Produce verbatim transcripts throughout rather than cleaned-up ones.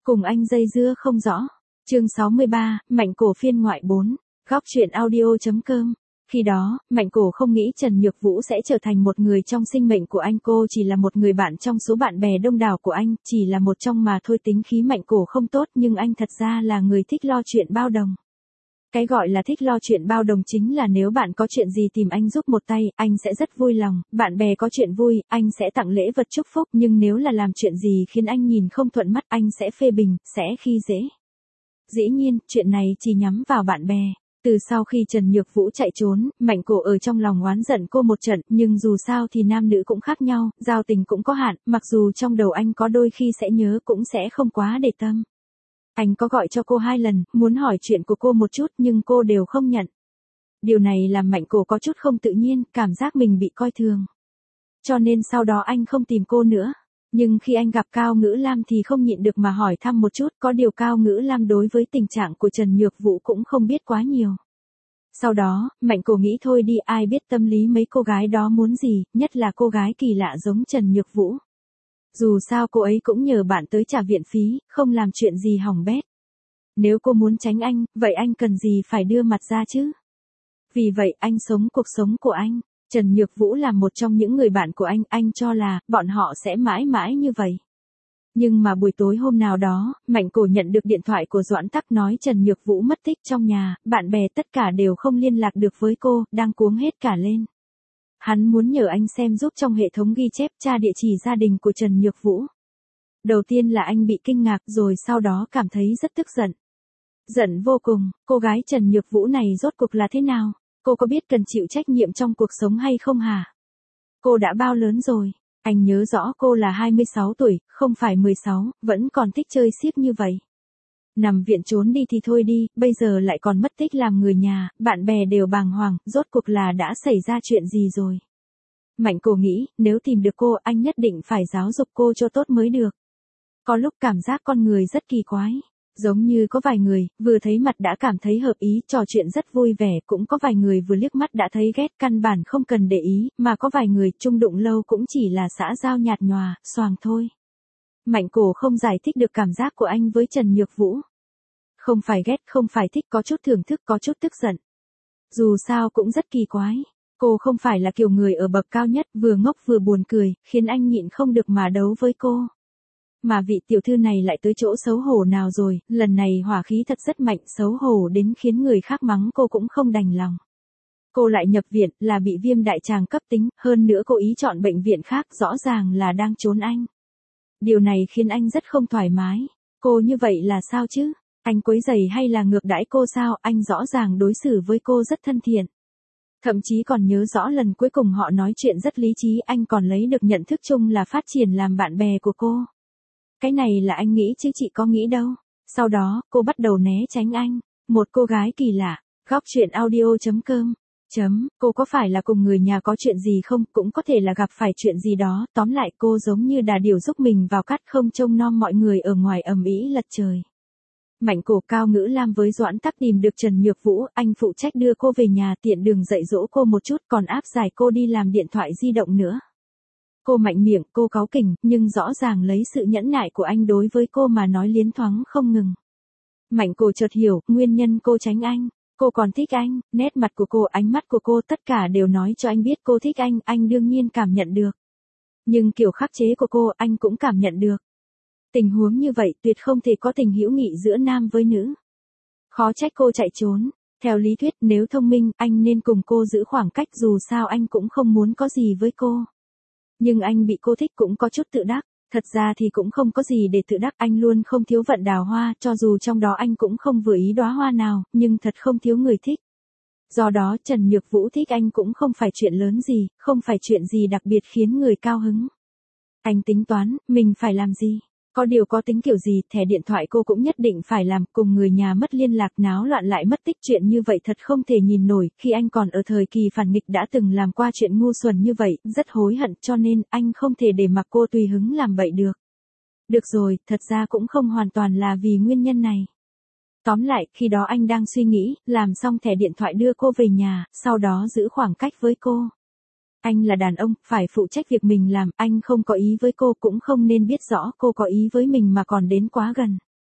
Cùng anh dây dưa không rõ. Chương sáu mươi ba, Mạnh Cổ phiên ngoại bốn. Góc truyện audio.com. Khi đó, Mạnh Cổ không nghĩ Trần Nhược Vũ sẽ trở thành một người trong sinh mệnh của anh, cô chỉ là một người bạn trong số bạn bè đông đảo của anh, chỉ là một trong mà thôi. Tính khí Mạnh Cổ không tốt nhưng anh thật ra là người thích lo chuyện bao đồng. Cái gọi là thích lo chuyện bao đồng chính là nếu bạn có chuyện gì tìm anh giúp một tay, anh sẽ rất vui lòng, bạn bè có chuyện vui, anh sẽ tặng lễ vật chúc phúc, nhưng nếu là làm chuyện gì khiến anh nhìn không thuận mắt, anh sẽ phê bình, sẽ khi dễ. Dĩ nhiên, chuyện này chỉ nhắm vào bạn bè. Từ sau khi Trần Nhược Vũ chạy trốn, Mạnh Cổ ở trong lòng oán giận cô một trận, nhưng dù sao thì nam nữ cũng khác nhau, giao tình cũng có hạn, mặc dù trong đầu anh có đôi khi sẽ nhớ cũng sẽ không quá để tâm. Anh có gọi cho cô hai lần, muốn hỏi chuyện của cô một chút nhưng cô đều không nhận. Điều này làm Mạnh Cổ có chút không tự nhiên, cảm giác mình bị coi thường. Cho nên sau đó anh không tìm cô nữa. Nhưng khi anh gặp Cao Ngữ Lam thì không nhịn được mà hỏi thăm một chút, có điều Cao Ngữ Lam đối với tình trạng của Trần Nhược Vũ cũng không biết quá nhiều. Sau đó, Mạnh Cổ nghĩ thôi đi, ai biết tâm lý mấy cô gái đó muốn gì, nhất là cô gái kỳ lạ giống Trần Nhược Vũ. Dù sao cô ấy cũng nhờ bạn tới trả viện phí, không làm chuyện gì hỏng bét. Nếu cô muốn tránh anh, vậy anh cần gì phải đưa mặt ra chứ? Vì vậy anh sống cuộc sống của anh. Trần Nhược Vũ là một trong những người bạn của anh, anh cho là, bọn họ sẽ mãi mãi như vậy. Nhưng mà buổi tối hôm nào đó, Mạnh Cổ nhận được điện thoại của Doãn Tắc nói Trần Nhược Vũ mất tích trong nhà, bạn bè tất cả đều không liên lạc được với cô, đang cuống hết cả lên. Hắn muốn nhờ anh xem giúp trong hệ thống ghi chép tra địa chỉ gia đình của Trần Nhược Vũ. Đầu tiên là anh bị kinh ngạc rồi sau đó cảm thấy rất tức giận. Giận vô cùng, cô gái Trần Nhược Vũ này rốt cuộc là thế nào? Cô có biết cần chịu trách nhiệm trong cuộc sống hay không hả? Cô đã bao lớn rồi? Anh nhớ rõ cô là hai mươi sáu tuổi, không phải mười sáu, vẫn còn thích chơi xiếc như vậy. Nằm viện trốn đi thì thôi đi, bây giờ lại còn mất tích làm người nhà, bạn bè đều bàng hoàng, rốt cuộc là đã xảy ra chuyện gì rồi? Mạnh Cổ nghĩ, nếu tìm được cô, anh nhất định phải giáo dục cô cho tốt mới được. Có lúc cảm giác con người rất kỳ quái. Giống như có vài người, vừa thấy mặt đã cảm thấy hợp ý, trò chuyện rất vui vẻ, cũng có vài người vừa liếc mắt đã thấy ghét, căn bản không cần để ý, mà có vài người chung đụng lâu cũng chỉ là xã giao nhạt nhòa, xoàng thôi. Mạnh Cổ không giải thích được cảm giác của anh với Trần Nhược Vũ. Không phải ghét, không phải thích, có chút thưởng thức, có chút tức giận. Dù sao cũng rất kỳ quái. Cô không phải là kiểu người ở bậc cao nhất, vừa ngốc vừa buồn cười, khiến anh nhịn không được mà đấu với cô. Mà vị tiểu thư này lại tới chỗ xấu hổ nào rồi, lần này hỏa khí thật rất mạnh, xấu hổ đến khiến người khác mắng cô cũng không đành lòng. Cô lại nhập viện, là bị viêm đại tràng cấp tính, hơn nữa cô ý chọn bệnh viện khác, rõ ràng là đang trốn anh. Điều này khiến anh rất không thoải mái. Cô như vậy là sao chứ? Anh quấy rầy hay là ngược đãi cô sao? Anh rõ ràng đối xử với cô rất thân thiện. Thậm chí còn nhớ rõ lần cuối cùng họ nói chuyện rất lý trí, anh còn lấy được nhận thức chung là phát triển làm bạn bè của cô. Cái này là anh nghĩ chứ chị có nghĩ đâu. Sau đó, cô bắt đầu né tránh anh. Một cô gái kỳ lạ. Góc truyện audio.com. Chấm, cô có phải là cùng người nhà có chuyện gì không? Cũng có thể là gặp phải chuyện gì đó. Tóm lại cô giống như đà điểu giúp mình vào cát, không trông nom mọi người ở ngoài ầm ĩ lật trời. Mạnh Cổ, Cao Ngữ Lam với Doãn Tắc tìm được Trần Nhược Vũ, anh phụ trách đưa cô về nhà, tiện đường dạy dỗ cô một chút, còn áp giải cô đi làm điện thoại di động nữa. Cô mạnh miệng, cô cáu kỉnh, nhưng rõ ràng lấy sự nhẫn nại của anh đối với cô mà nói liến thoáng không ngừng. Mạnh Cổ chợt hiểu, nguyên nhân cô tránh anh. Cô còn thích anh, nét mặt của cô, ánh mắt của cô, tất cả đều nói cho anh biết cô thích anh, anh đương nhiên cảm nhận được. Nhưng kiểu khắc chế của cô, anh cũng cảm nhận được. Tình huống như vậy tuyệt không thể có tình hữu nghị giữa nam với nữ. Khó trách cô chạy trốn. Theo lý thuyết, nếu thông minh, anh nên cùng cô giữ khoảng cách, dù sao anh cũng không muốn có gì với cô. Nhưng anh bị cô thích cũng có chút tự đắc. Thật ra thì cũng không có gì để tự đắc, anh luôn không thiếu vận đào hoa, cho dù trong đó anh cũng không vừa ý đóa hoa nào, nhưng thật không thiếu người thích. Do đó Trần Nhược Vũ thích anh cũng không phải chuyện lớn gì, không phải chuyện gì đặc biệt khiến người cao hứng. Anh tính toán, mình phải làm gì? Có điều có tính kiểu gì, thẻ điện thoại cô cũng nhất định phải làm, cùng người nhà mất liên lạc, náo loạn lại mất tích, chuyện như vậy thật không thể nhìn nổi, khi anh còn ở thời kỳ phản nghịch đã từng làm qua chuyện ngu xuẩn như vậy, rất hối hận, cho nên anh không thể để mặc cô tùy hứng làm bậy được. Được rồi, thật ra cũng không hoàn toàn là vì nguyên nhân này. Tóm lại, khi đó anh đang suy nghĩ, làm xong thẻ điện thoại đưa cô về nhà, sau đó giữ khoảng cách với cô. Anh là đàn ông, phải phụ trách việc mình làm, anh không có ý với cô, cũng không nên biết rõ cô có ý với mình mà còn đến quá gần.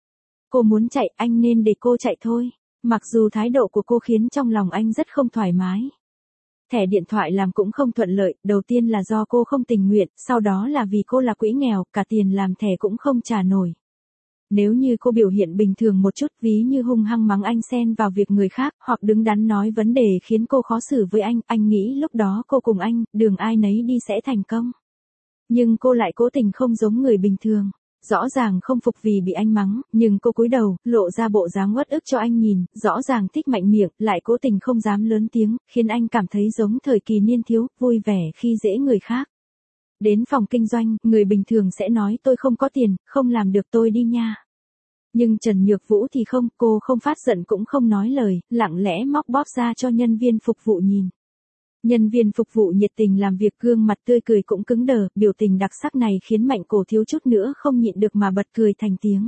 Cô muốn chạy, anh nên để cô chạy thôi. Mặc dù thái độ của cô khiến trong lòng anh rất không thoải mái. Thẻ điện thoại làm cũng không thuận lợi, đầu tiên là do cô không tình nguyện, sau đó là vì cô là quỹ nghèo, cả tiền làm thẻ cũng không trả nổi. Nếu như cô biểu hiện bình thường một chút, ví như hung hăng mắng anh xen vào việc người khác, hoặc đứng đắn nói vấn đề khiến cô khó xử với anh, anh nghĩ lúc đó cô cùng anh, đường ai nấy đi sẽ thành công. Nhưng cô lại cố tình không giống người bình thường. Rõ ràng không phục vì bị anh mắng, nhưng cô cúi đầu, lộ ra bộ dáng uất ức cho anh nhìn, rõ ràng thích mạnh miệng, lại cố tình không dám lớn tiếng, khiến anh cảm thấy giống thời kỳ niên thiếu, vui vẻ khi dễ người khác. Đến phòng kinh doanh, người bình thường sẽ nói tôi không có tiền, không làm được tôi đi nha. Nhưng Trần Nhược Vũ thì không, cô không phát giận cũng không nói lời, lặng lẽ móc bóp ra cho nhân viên phục vụ nhìn. Nhân viên phục vụ nhiệt tình làm việc, gương mặt tươi cười cũng cứng đờ, biểu tình đặc sắc này khiến Mạnh Cổ thiếu chút nữa không nhịn được mà bật cười thành tiếng.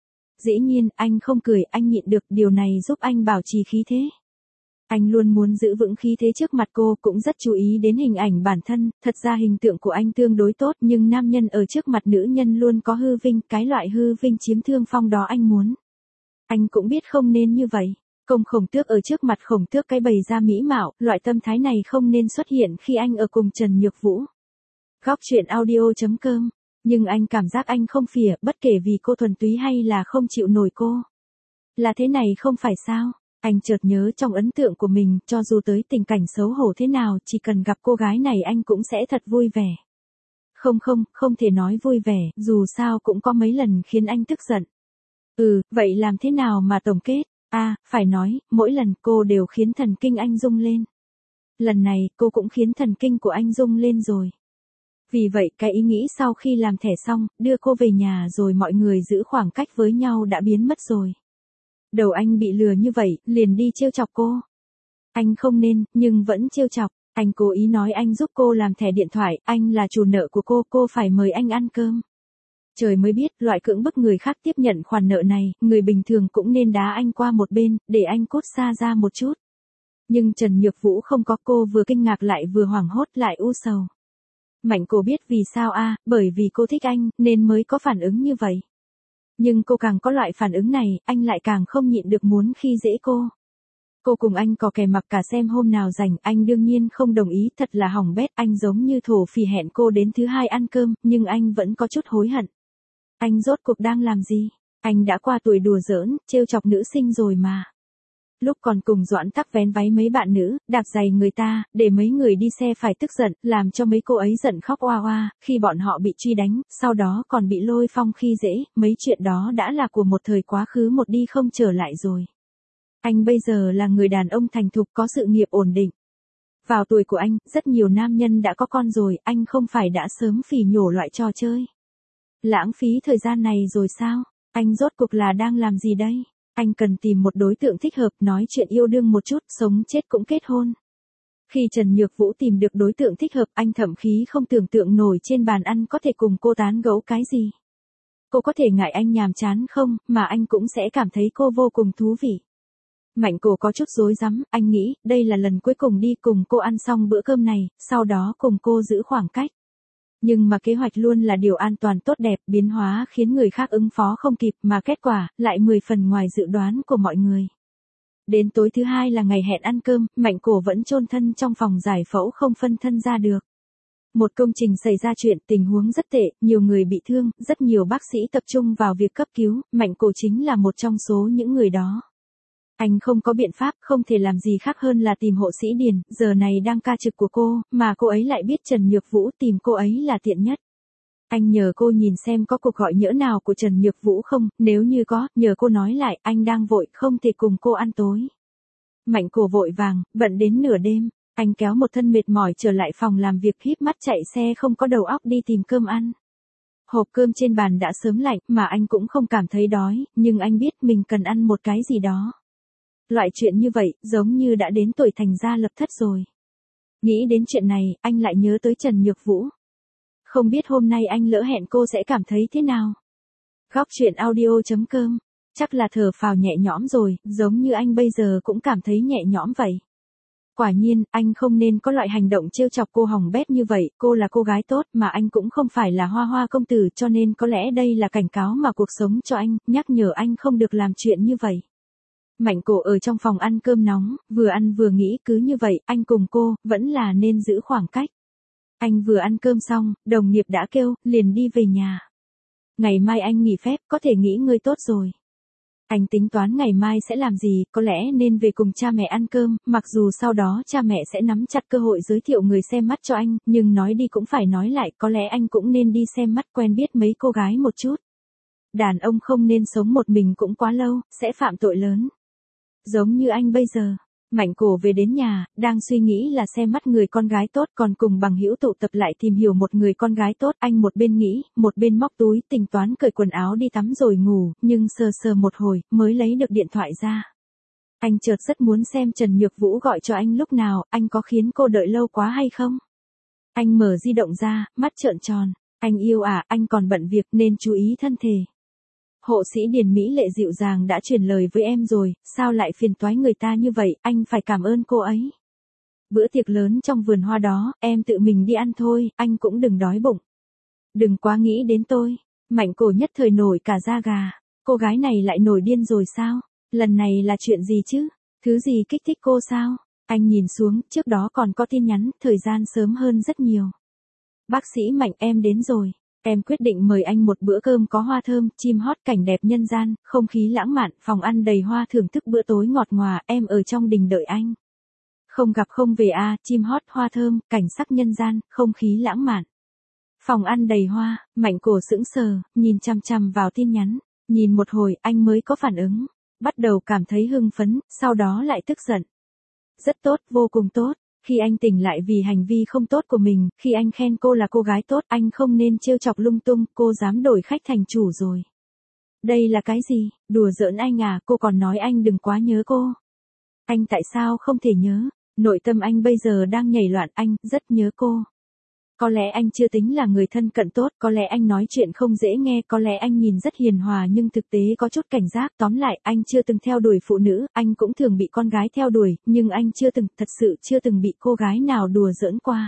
Dĩ nhiên, anh không cười, anh nhịn được, điều này giúp anh bảo trì khí thế. Anh luôn muốn giữ vững khí thế trước mặt cô, cũng rất chú ý đến hình ảnh bản thân, thật ra hình tượng của anh tương đối tốt, nhưng nam nhân ở trước mặt nữ nhân luôn có hư vinh, cái loại hư vinh chiếm thương phong đó anh muốn. Anh cũng biết không nên như vậy. Công Khổng Tước ở trước mặt Khổng Tước cái bày ra mỹ mạo, loại tâm thái này không nên xuất hiện khi anh ở cùng Trần Nhược Vũ. Góc truyện audio chấm com. Nhưng anh cảm giác anh không phìa, bất kể vì cô thuần túy hay là không chịu nổi cô. Là thế này không phải sao? Anh chợt nhớ trong ấn tượng của mình, cho dù tới tình cảnh xấu hổ thế nào, chỉ cần gặp cô gái này anh cũng sẽ thật vui vẻ. Không không, không thể nói vui vẻ, dù sao cũng có mấy lần khiến anh tức giận. Ừ, vậy làm thế nào mà tổng kết? À, phải nói, mỗi lần cô đều khiến thần kinh anh rung lên. Lần này, cô cũng khiến thần kinh của anh rung lên rồi. Vì vậy, cái ý nghĩ sau khi làm thẻ xong, đưa cô về nhà rồi mọi người giữ khoảng cách với nhau đã biến mất rồi. Đầu anh bị lừa như vậy, liền đi trêu chọc cô. Anh không nên, nhưng vẫn trêu chọc. Anh cố ý nói anh giúp cô làm thẻ điện thoại, anh là chủ nợ của cô, cô phải mời anh ăn cơm. Trời mới biết, loại cưỡng bức người khác tiếp nhận khoản nợ này, người bình thường cũng nên đá anh qua một bên, để anh cút xa ra một chút. Nhưng Trần Nhược Vũ không có, cô vừa kinh ngạc lại vừa hoảng hốt lại u sầu. Mạnh Cổ biết vì sao a, à, bởi vì cô thích anh, nên mới có phản ứng như vậy. Nhưng cô càng có loại phản ứng này, anh lại càng không nhịn được muốn khi dễ cô. Cô cùng anh có kè mặc cả xem hôm nào rảnh, anh đương nhiên không đồng ý, thật là hỏng bét, anh giống như thổ phỉ hẹn cô đến thứ hai ăn cơm, nhưng anh vẫn có chút hối hận. Anh rốt cuộc đang làm gì? Anh đã qua tuổi đùa giỡn, trêu chọc nữ sinh rồi mà. Lúc còn cùng Doãn Tắc vén váy mấy bạn nữ, đạp giày người ta, để mấy người đi xe phải tức giận, làm cho mấy cô ấy giận khóc oa oa, khi bọn họ bị truy đánh, sau đó còn bị lôi phong khi dễ, mấy chuyện đó đã là của một thời quá khứ một đi không trở lại rồi. Anh bây giờ là người đàn ông thành thục có sự nghiệp ổn định. Vào tuổi của anh, rất nhiều nam nhân đã có con rồi, anh không phải đã sớm phỉ nhổ loại trò chơi. Lãng phí thời gian này rồi sao? Anh rốt cuộc là đang làm gì đây? Anh cần tìm một đối tượng thích hợp, nói chuyện yêu đương một chút, sống chết cũng kết hôn. Khi Trần Nhược Vũ tìm được đối tượng thích hợp, anh thậm chí không tưởng tượng nổi trên bàn ăn có thể cùng cô tán gẫu cái gì. Cô có thể ngại anh nhàm chán không, mà anh cũng sẽ cảm thấy cô vô cùng thú vị. Mạnh Cổ có chút rối rắm, anh nghĩ, đây là lần cuối cùng đi cùng cô ăn xong bữa cơm này, sau đó cùng cô giữ khoảng cách. Nhưng mà kế hoạch luôn là điều an toàn tốt đẹp, biến hóa khiến người khác ứng phó không kịp, mà kết quả, lại mười phần ngoài dự đoán của mọi người. Đến tối thứ hai là ngày hẹn ăn cơm, Mạnh Cổ vẫn chôn thân trong phòng giải phẫu không phân thân ra được. Một công trình xảy ra chuyện, tình huống rất tệ, nhiều người bị thương, rất nhiều bác sĩ tập trung vào việc cấp cứu, Mạnh Cổ chính là một trong số những người đó. Anh không có biện pháp, không thể làm gì khác hơn là tìm hộ sĩ Điền, giờ này đang ca trực của cô, mà cô ấy lại biết Trần Nhược Vũ tìm cô ấy là tiện nhất. Anh nhờ cô nhìn xem có cuộc gọi nhỡ nào của Trần Nhược Vũ không, nếu như có, nhờ cô nói lại, anh đang vội, không thể cùng cô ăn tối. Mạnh Cổ vội vàng, bận đến nửa đêm, anh kéo một thân mệt mỏi trở lại phòng làm việc, híp mắt chạy xe không có đầu óc đi tìm cơm ăn. Hộp cơm trên bàn đã sớm lạnh, mà anh cũng không cảm thấy đói, nhưng anh biết mình cần ăn một cái gì đó. Loại chuyện như vậy, giống như đã đến tuổi thành gia lập thất rồi. Nghĩ đến chuyện này, anh lại nhớ tới Trần Nhược Vũ. Không biết hôm nay anh lỡ hẹn cô sẽ cảm thấy thế nào? Góc truyện audio chấm com. Chắc là thở phào nhẹ nhõm rồi, giống như anh bây giờ cũng cảm thấy nhẹ nhõm vậy. Quả nhiên, anh không nên có loại hành động trêu chọc cô hỏng bét như vậy, cô là cô gái tốt mà anh cũng không phải là hoa hoa công tử cho nên có lẽ đây là cảnh cáo mà cuộc sống cho anh, nhắc nhở anh không được làm chuyện như vậy. Mạnh Cổ ở trong phòng ăn cơm nóng, vừa ăn vừa nghĩ cứ như vậy, anh cùng cô, vẫn là nên giữ khoảng cách. Anh vừa ăn cơm xong, đồng nghiệp đã kêu, liền đi về nhà. Ngày mai anh nghỉ phép, có thể nghỉ ngơi tốt rồi. Anh tính toán ngày mai sẽ làm gì, có lẽ nên về cùng cha mẹ ăn cơm, mặc dù sau đó cha mẹ sẽ nắm chặt cơ hội giới thiệu người xem mắt cho anh, nhưng nói đi cũng phải nói lại, có lẽ anh cũng nên đi xem mắt quen biết mấy cô gái một chút. Đàn ông không nên sống một mình cũng quá lâu, sẽ phạm tội lớn. Giống như anh bây giờ. Mạnh Cổ về đến nhà, đang suy nghĩ là xem mắt người con gái tốt còn cùng bằng hữu tụ tập lại tìm hiểu một người con gái tốt. Anh một bên nghĩ, một bên móc túi tính toán cởi quần áo đi tắm rồi ngủ, nhưng sờ sờ một hồi, mới lấy được điện thoại ra. Anh chợt rất muốn xem Trần Nhược Vũ gọi cho anh lúc nào, anh có khiến cô đợi lâu quá hay không? Anh mở di động ra, mắt trợn tròn. Anh yêu à, anh còn bận việc nên chú ý thân thể. Hộ sĩ Điền Mỹ Lệ dịu dàng đã truyền lời với em rồi, sao lại phiền toái người ta như vậy, anh phải cảm ơn cô ấy. Bữa tiệc lớn trong vườn hoa đó, em tự mình đi ăn thôi, anh cũng đừng đói bụng. Đừng quá nghĩ đến tôi. Mạnh Cổ nhất thời nổi cả da gà. Cô gái này lại nổi điên rồi sao? Lần này là chuyện gì chứ? Thứ gì kích thích cô sao? Anh nhìn xuống, trước đó còn có tin nhắn, thời gian sớm hơn rất nhiều. Bác sĩ Mạnh em đến rồi. Em quyết định mời anh một bữa cơm có hoa thơm, chim hót cảnh đẹp nhân gian, không khí lãng mạn, phòng ăn đầy hoa thưởng thức bữa tối ngọt ngòa, em ở trong đình đợi anh. Không gặp không về a, à, chim hót, hoa thơm, cảnh sắc nhân gian, không khí lãng mạn. Phòng ăn đầy hoa, Mạnh Cổ sững sờ, nhìn chằm chằm vào tin nhắn, nhìn một hồi anh mới có phản ứng, bắt đầu cảm thấy hưng phấn, sau đó lại tức giận. Rất tốt, vô cùng tốt. Khi anh tỉnh lại vì hành vi không tốt của mình, khi anh khen cô là cô gái tốt, anh không nên trêu chọc lung tung, cô dám đổi khách thành chủ rồi. Đây là cái gì, đùa giỡn anh à, cô còn nói anh đừng quá nhớ cô. Anh tại sao không thể nhớ, nội tâm anh bây giờ đang nhảy loạn, anh rất nhớ cô. Có lẽ anh chưa tính là người thân cận tốt, có lẽ anh nói chuyện không dễ nghe, có lẽ anh nhìn rất hiền hòa nhưng thực tế có chút cảnh giác, tóm lại, anh chưa từng theo đuổi phụ nữ, anh cũng thường bị con gái theo đuổi, nhưng anh chưa từng, thật sự chưa từng bị cô gái nào đùa giỡn qua.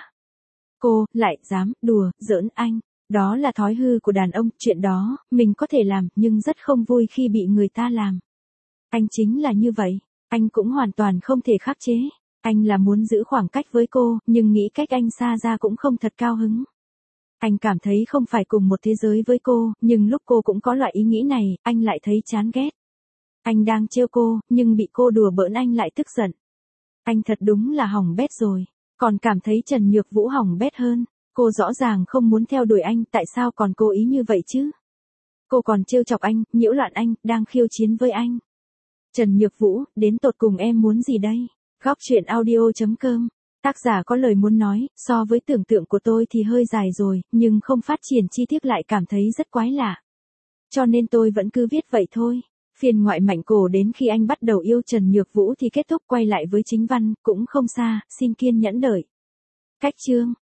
Cô, lại dám, đùa, giỡn anh, đó là thói hư của đàn ông, chuyện đó, mình có thể làm, nhưng rất không vui khi bị người ta làm. Anh chính là như vậy, anh cũng hoàn toàn không thể khắc chế. Anh là muốn giữ khoảng cách với cô, nhưng nghĩ cách anh xa ra cũng không thật cao hứng. Anh cảm thấy không phải cùng một thế giới với cô, nhưng lúc cô cũng có loại ý nghĩ này, anh lại thấy chán ghét. Anh đang trêu cô, nhưng bị cô đùa bỡn anh lại tức giận. Anh thật đúng là hỏng bét rồi, còn cảm thấy Trần Nhược Vũ hỏng bét hơn. Cô rõ ràng không muốn theo đuổi anh, tại sao còn cố ý như vậy chứ? Cô còn trêu chọc anh, nhiễu loạn anh, đang khiêu chiến với anh. Trần Nhược Vũ, đến tột cùng em muốn gì đây? Góc truyện audio chấm com. Tác giả có lời muốn nói, so với tưởng tượng của tôi thì hơi dài rồi, nhưng không phát triển chi tiết lại cảm thấy rất quái lạ. Cho nên tôi vẫn cứ viết vậy thôi. Phiên ngoại Mạnh Cổ đến khi anh bắt đầu yêu Trần Nhược Vũ thì kết thúc, quay lại với chính văn, cũng không xa, xin kiên nhẫn đợi. Cách chương.